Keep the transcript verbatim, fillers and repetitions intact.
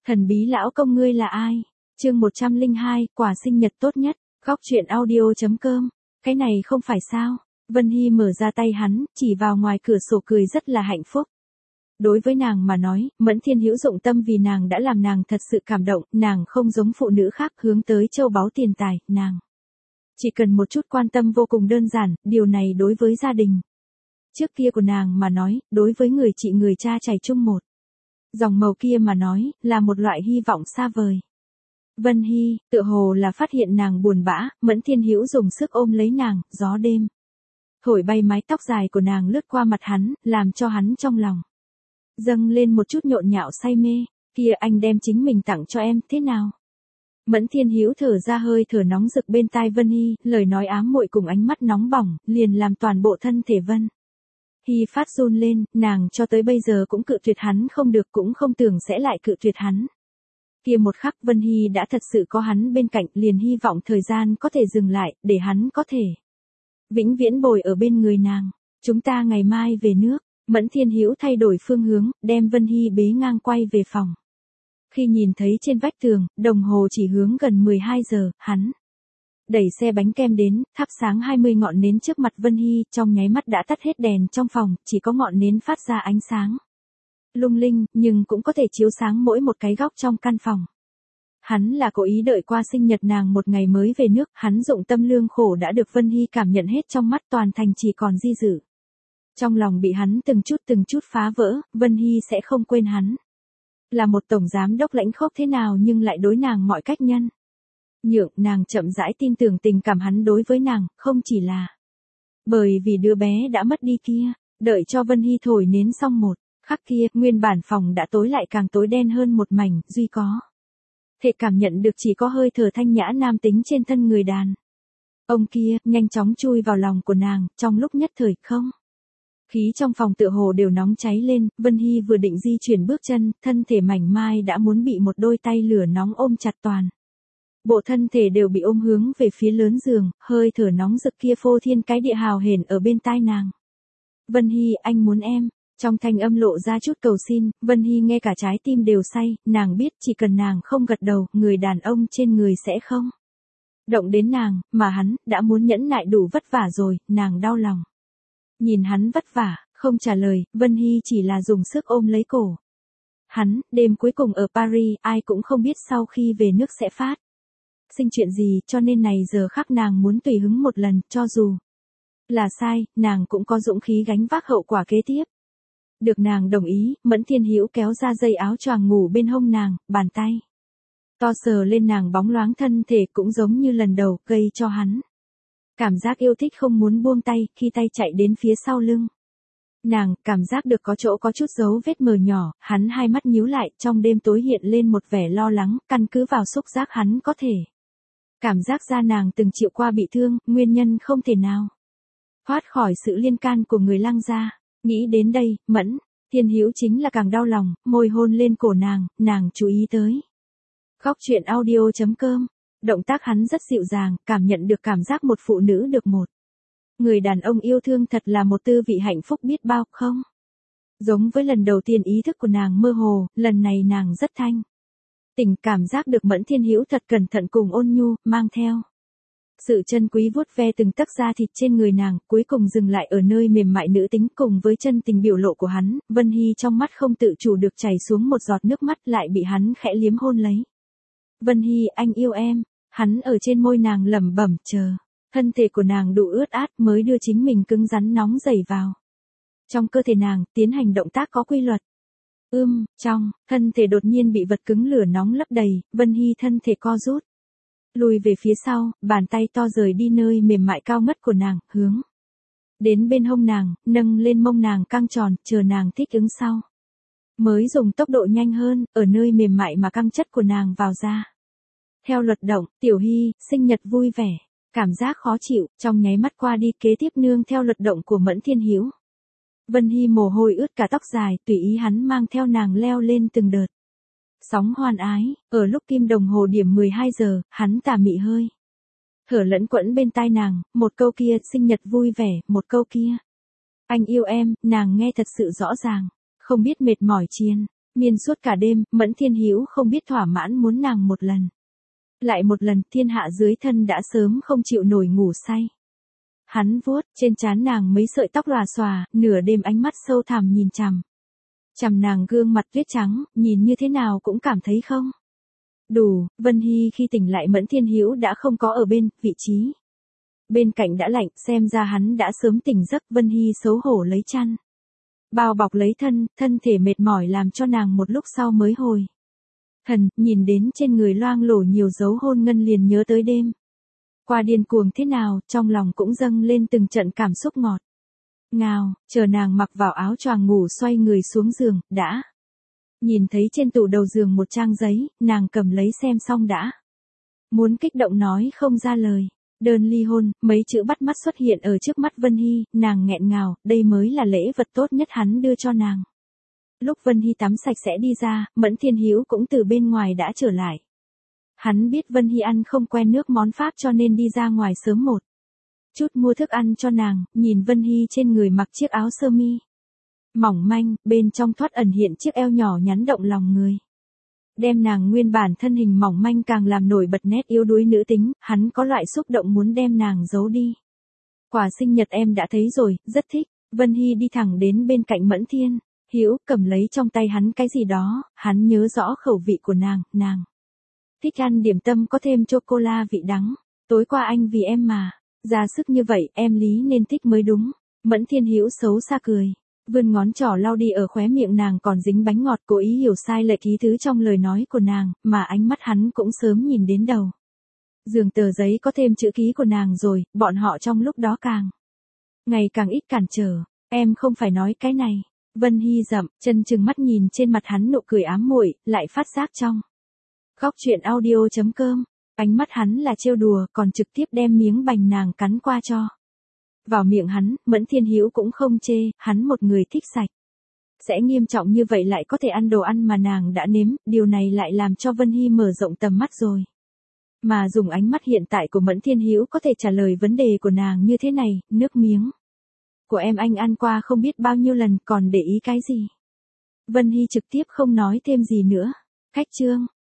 Thần bí lão công ngươi là ai? Chương một trăm lẻ hai, quà sinh nhật tốt nhất. Góc truyện audio chấm com. Cái này không phải sao? Vân Hy mở ra tay hắn, chỉ vào ngoài cửa sổ cười rất là hạnh phúc. Đối với nàng mà nói, Mẫn Thiên Hữu dụng tâm vì nàng đã làm nàng thật sự cảm động, nàng không giống phụ nữ khác hướng tới châu báu tiền tài, nàng chỉ cần một chút quan tâm vô cùng đơn giản, điều này đối với gia đình trước kia của nàng mà nói, đối với người chị người cha chảy chung một dòng màu kia mà nói, là một loại hy vọng xa vời. Vân Hy, tựa hồ là phát hiện nàng buồn bã, Mẫn Thiên Hữu dùng sức ôm lấy nàng, gió đêm thổi bay mái tóc dài của nàng lướt qua mặt hắn, làm cho hắn trong lòng dâng lên một chút nhộn nhạo say mê. Kia, anh đem chính mình tặng cho em, thế nào? Mẫn Thiên Hữu thở ra hơi thở nóng rực bên tai Vân Hy, lời nói ám muội cùng ánh mắt nóng bỏng, liền làm toàn bộ thân thể Vân Hy phát run lên, nàng cho tới bây giờ cũng cự tuyệt hắn không được, cũng không tưởng sẽ lại cự tuyệt hắn. Kia một khắc Vân Hy đã thật sự có hắn bên cạnh, liền hy vọng thời gian có thể dừng lại, để hắn có thể vĩnh viễn bồi ở bên người nàng. Chúng ta ngày mai về nước. Mẫn Thiên Hữu thay đổi phương hướng, đem Vân Hy bế ngang quay về phòng. Khi nhìn thấy trên vách tường, đồng hồ chỉ hướng gần mười hai giờ, hắn đẩy xe bánh kem đến, thắp sáng hai mươi ngọn nến trước mặt Vân Hy, trong nháy mắt đã tắt hết đèn trong phòng, chỉ có ngọn nến phát ra ánh sáng lung linh, nhưng cũng có thể chiếu sáng mỗi một cái góc trong căn phòng. Hắn là cố ý đợi qua sinh nhật nàng một ngày mới về nước, hắn dụng tâm lương khổ đã được Vân Hy cảm nhận hết trong mắt, toàn thành chỉ còn di dự. Trong lòng bị hắn từng chút từng chút phá vỡ, Vân Hy sẽ không quên hắn. Là một tổng giám đốc lãnh khốc thế nào nhưng lại đối nàng mọi cách nhân nhượng, nàng chậm rãi tin tưởng tình cảm hắn đối với nàng, không chỉ là bởi vì đứa bé đã mất đi kia. Đợi cho Vân Hy thổi nến xong một khắc kia, nguyên bản phòng đã tối lại càng tối đen hơn một mảnh, duy có thể cảm nhận được chỉ có hơi thở thanh nhã nam tính trên thân người đàn ông kia, nhanh chóng chui vào lòng của nàng, trong lúc nhất thời không khí trong phòng tựa hồ đều nóng cháy lên. Vân Hy vừa định di chuyển bước chân, thân thể mảnh mai đã muốn bị một đôi tay lửa nóng ôm chặt, toàn bộ thân thể đều bị ôm hướng về phía lớn giường, hơi thở nóng rực kia phô thiên cái địa hào hển ở bên tai nàng. Vân Hy, anh muốn em. Trong thanh âm lộ ra chút cầu xin, Vân Hy nghe cả trái tim đều say, nàng biết chỉ cần nàng không gật đầu, người đàn ông trên người sẽ không động đến nàng, mà hắn đã muốn nhẫn nại đủ vất vả rồi, nàng đau lòng. Nhìn hắn vất vả, không trả lời, Vân Hy chỉ là dùng sức ôm lấy cổ hắn. Đêm cuối cùng ở Paris, ai cũng không biết sau khi về nước sẽ phát sinh chuyện gì, cho nên này giờ khắc nàng muốn tùy hứng một lần, cho dù là sai, nàng cũng có dũng khí gánh vác hậu quả kế tiếp. Được nàng đồng ý, Mẫn Thiên Hữu kéo ra dây áo choàng ngủ bên hông nàng, bàn tay to sờ lên nàng bóng loáng thân thể, cũng giống như lần đầu, gây cho hắn cảm giác yêu thích không muốn buông tay. Khi tay chạy đến phía sau lưng nàng, cảm giác được có chỗ có chút dấu vết mờ nhỏ, hắn hai mắt nhíu lại, trong đêm tối hiện lên một vẻ lo lắng, căn cứ vào xúc giác hắn có thể cảm giác ra nàng từng chịu qua bị thương, nguyên nhân không thể nào thoát khỏi sự liên can của người Lăng gia. Nghĩ đến đây, Mẫn Thiên Hữu chính là càng đau lòng, môi hôn lên cổ nàng, nàng chú ý tới. Góc truyện audio chấm com. Động tác hắn rất dịu dàng, cảm nhận được cảm giác một phụ nữ được một người đàn ông yêu thương thật là một tư vị hạnh phúc biết bao, không? Giống với lần đầu tiên ý thức của nàng mơ hồ, lần này nàng rất thanh tỉnh, cảm giác được Mẫn Thiên Hữu thật cẩn thận cùng ôn nhu, mang theo sự chân quý vuốt ve từng tấc da thịt trên người nàng, cuối cùng dừng lại ở nơi mềm mại nữ tính. Cùng với chân tình biểu lộ của hắn, Vân Hy trong mắt không tự chủ được chảy xuống một giọt nước mắt, lại bị hắn khẽ liếm hôn lấy. Vân Hy, anh yêu em. Hắn ở trên môi nàng lẩm bẩm, chờ thân thể của nàng đủ ướt át mới đưa chính mình cứng rắn nóng dày vào trong cơ thể nàng, tiến hành động tác có quy luật. Ưm, trong thân thể đột nhiên bị vật cứng lửa nóng lấp đầy, Vân Hy thân thể co rút lùi về phía sau, bàn tay to rời đi nơi mềm mại cao ngất của nàng, hướng đến bên hông nàng, nâng lên mông nàng căng tròn, chờ nàng thích ứng sau mới dùng tốc độ nhanh hơn, ở nơi mềm mại mà căng chất của nàng vào ra. Theo luật động, Tiểu Hy, sinh nhật vui vẻ. Cảm giác khó chịu, trong nháy mắt qua đi, kế tiếp nương theo luật động của Mẫn Thiên Hữu. Vân Hy mồ hôi ướt cả tóc dài, tùy ý hắn mang theo nàng leo lên từng đợt sóng hoan ái. Ở lúc kim đồng hồ điểm mười hai giờ, hắn tà mị hơi thở lẫn quẫn bên tai nàng, một câu kia, sinh nhật vui vẻ, một câu kia, anh yêu em, nàng nghe thật sự rõ ràng, không biết mệt mỏi chiên Miên suốt cả đêm, Mẫn Thiên Hữu không biết thỏa mãn muốn nàng một lần. Lại một lần, thiên hạ dưới thân đã sớm không chịu nổi ngủ say. Hắn vuốt trên trán nàng mấy sợi tóc lòa xòa, nửa đêm ánh mắt sâu thẳm nhìn chằm. Chằm nàng gương mặt tuyết trắng, nhìn như thế nào cũng cảm thấy không đủ. Vân Hy khi tỉnh lại Mẫn Thiên Hữu đã không có ở bên, vị trí bên cạnh đã lạnh, xem ra hắn đã sớm tỉnh giấc. Vân Hy xấu hổ lấy chăn bao bọc lấy thân, thân thể mệt mỏi làm cho nàng một lúc sau mới hồi thần, nhìn đến trên người loang lổ nhiều dấu hôn ngân liền nhớ tới đêm qua điên cuồng thế nào, trong lòng cũng dâng lên từng trận cảm xúc ngọt ngào. Chờ nàng mặc vào áo choàng ngủ xoay người xuống giường, đã nhìn thấy trên tủ đầu giường một trang giấy, nàng cầm lấy xem xong đã muốn kích động nói không ra lời. Đơn ly hôn, mấy chữ bắt mắt xuất hiện ở trước mắt Vân Hy, nàng nghẹn ngào, đây mới là lễ vật tốt nhất hắn đưa cho nàng. Lúc Vân Hy tắm sạch sẽ đi ra, Mẫn Thiên Hữu cũng từ bên ngoài đã trở lại. Hắn biết Vân Hy ăn không quen nước món Pháp cho nên đi ra ngoài sớm một chút mua thức ăn cho nàng, nhìn Vân Hy trên người mặc chiếc áo sơ mi mỏng manh, bên trong thoát ẩn hiện chiếc eo nhỏ nhắn động lòng người. Đem nàng nguyên bản thân hình mỏng manh càng làm nổi bật nét yếu đuối nữ tính, hắn có loại xúc động muốn đem nàng giấu đi. Quà sinh nhật em đã thấy rồi, rất thích. Vân Hy đi thẳng đến bên cạnh Mẫn Thiên Hữu, cầm lấy trong tay hắn cái gì đó, hắn nhớ rõ khẩu vị của nàng, nàng thích ăn điểm tâm có thêm chocola vị đắng. Tối qua anh vì em mà ra sức như vậy, em lý nên thích mới đúng. Mẫn Thiên Hữu xấu xa cười, vươn ngón trỏ lau đi ở khóe miệng nàng còn dính bánh ngọt, cố ý hiểu sai lệch ý tứ trong lời nói của nàng, mà ánh mắt hắn cũng sớm nhìn đến đầu giường tờ giấy có thêm chữ ký của nàng rồi, bọn họ trong lúc đó càng ngày càng ít cản trở. Em không phải nói cái này. Vân Hy dậm chân chừng mắt nhìn trên mặt hắn nụ cười ám muội, lại phát giác trong góc chuyện audio chấm com, ánh mắt hắn là trêu đùa, còn trực tiếp đem miếng bánh nàng cắn qua cho vào miệng hắn. Mẫn Thiên Hữu cũng không chê, hắn một người thích sạch sẽ nghiêm trọng như vậy lại có thể ăn đồ ăn mà nàng đã nếm, điều này lại làm cho Vân Hy mở rộng tầm mắt rồi. Mà dùng ánh mắt hiện tại của Mẫn Thiên Hữu có thể trả lời vấn đề của nàng như thế này, nước miếng của em anh ăn qua không biết bao nhiêu lần, còn để ý cái gì? Vân Hy trực tiếp không nói thêm gì nữa. Cách chương